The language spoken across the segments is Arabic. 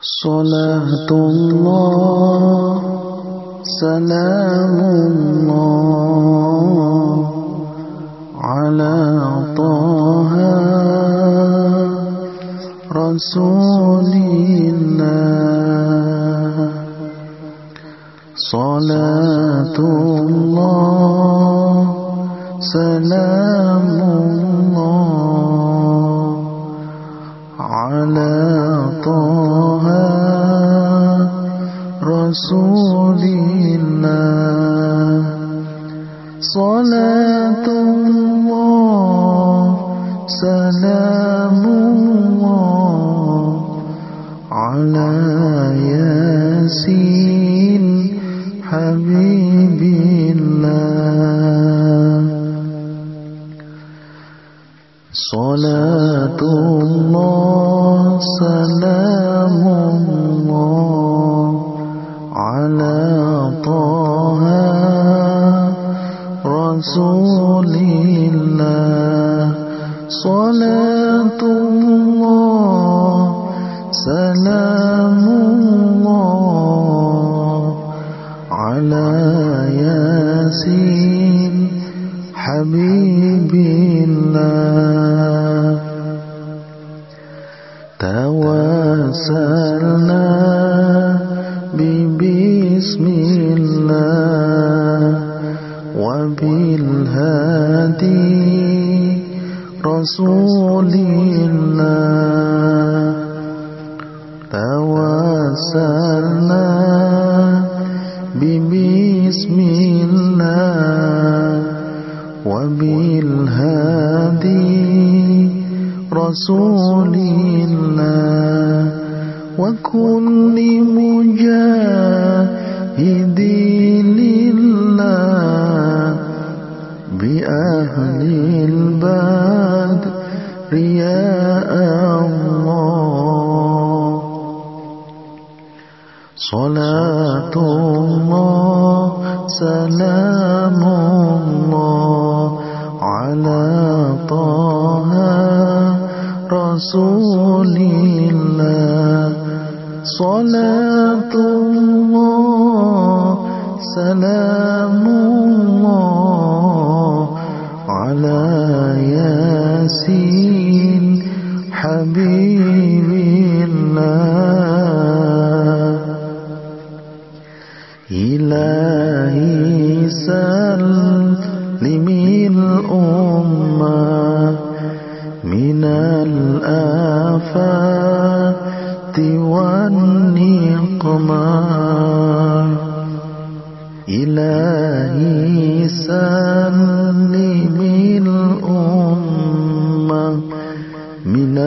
صلاة الله سلام الله على طه رسول الله. صلاة الله سلام الله على طه رسول الله. صلاة الله سلام الله على ياسين حبيب الله. صلاة الله سلام الله على طه رسول الله. صلاة الله سلام الله على ياسين حبيب الله. توسلنا ببسم الله وبالهادي رسول الله. توسلنا ببسم الله وبالهادي رسول الله وكل مجاهد لله بأهل البدر يا الله. صلاة الله سلام الله على طه رسول الله. صلاة الله سلام الله على ياسين حبيب الله. إلهي سلم الأمة من الآفات والنقمة. إلهي سلم الأمة من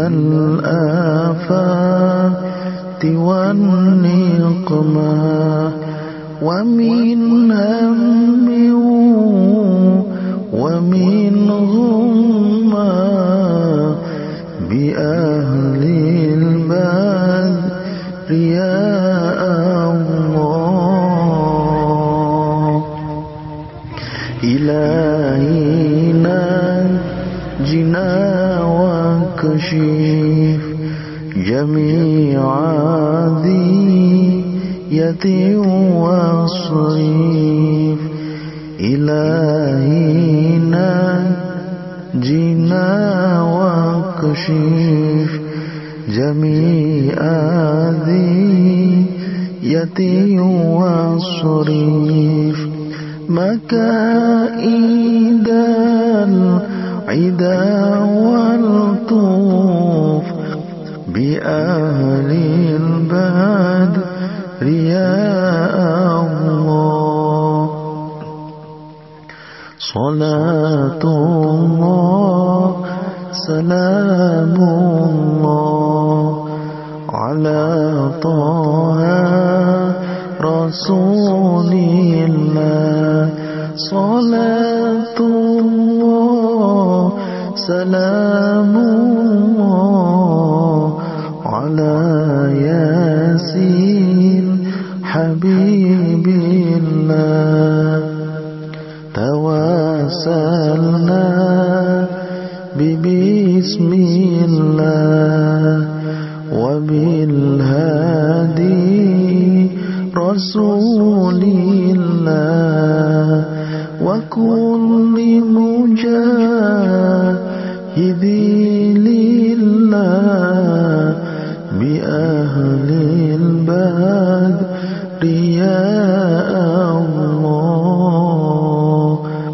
الآفات والنقمة ومن هم ومن غمة بأهل البدر يا الله. إلهي نجنا وكشف جميع ذية وصريف. إلهي نجنا وكشف جميع ذية وصريف مكائد العدا والطوف بأهل البدر يا الله. صلاة الله سلام الله على طه رسول الله. صلاة الله سلام الله على ياسين حبيب الله. توسلنا ببسم الله وبالهادي رسول الله وكل مجاهد لله بأهل البدر يا الله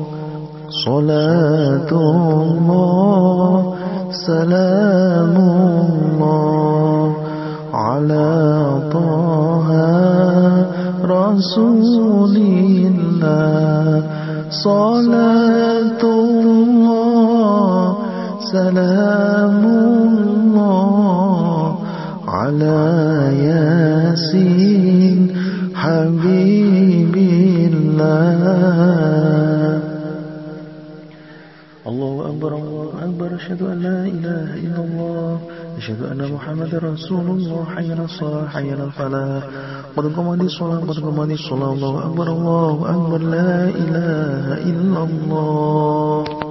صلاة الله سلام الله على طه رسول الله صلاة الله سلام الله على ياسين حبيب الله. الله أكبر الله أكبر أشهد أن لا إله إلا الله أشهد أن محمد رسول الله حي على الصلاة حي على الفلاح قد قامت الصلاة قد قامت الصلاة الله أكبر لا إله إلا الله.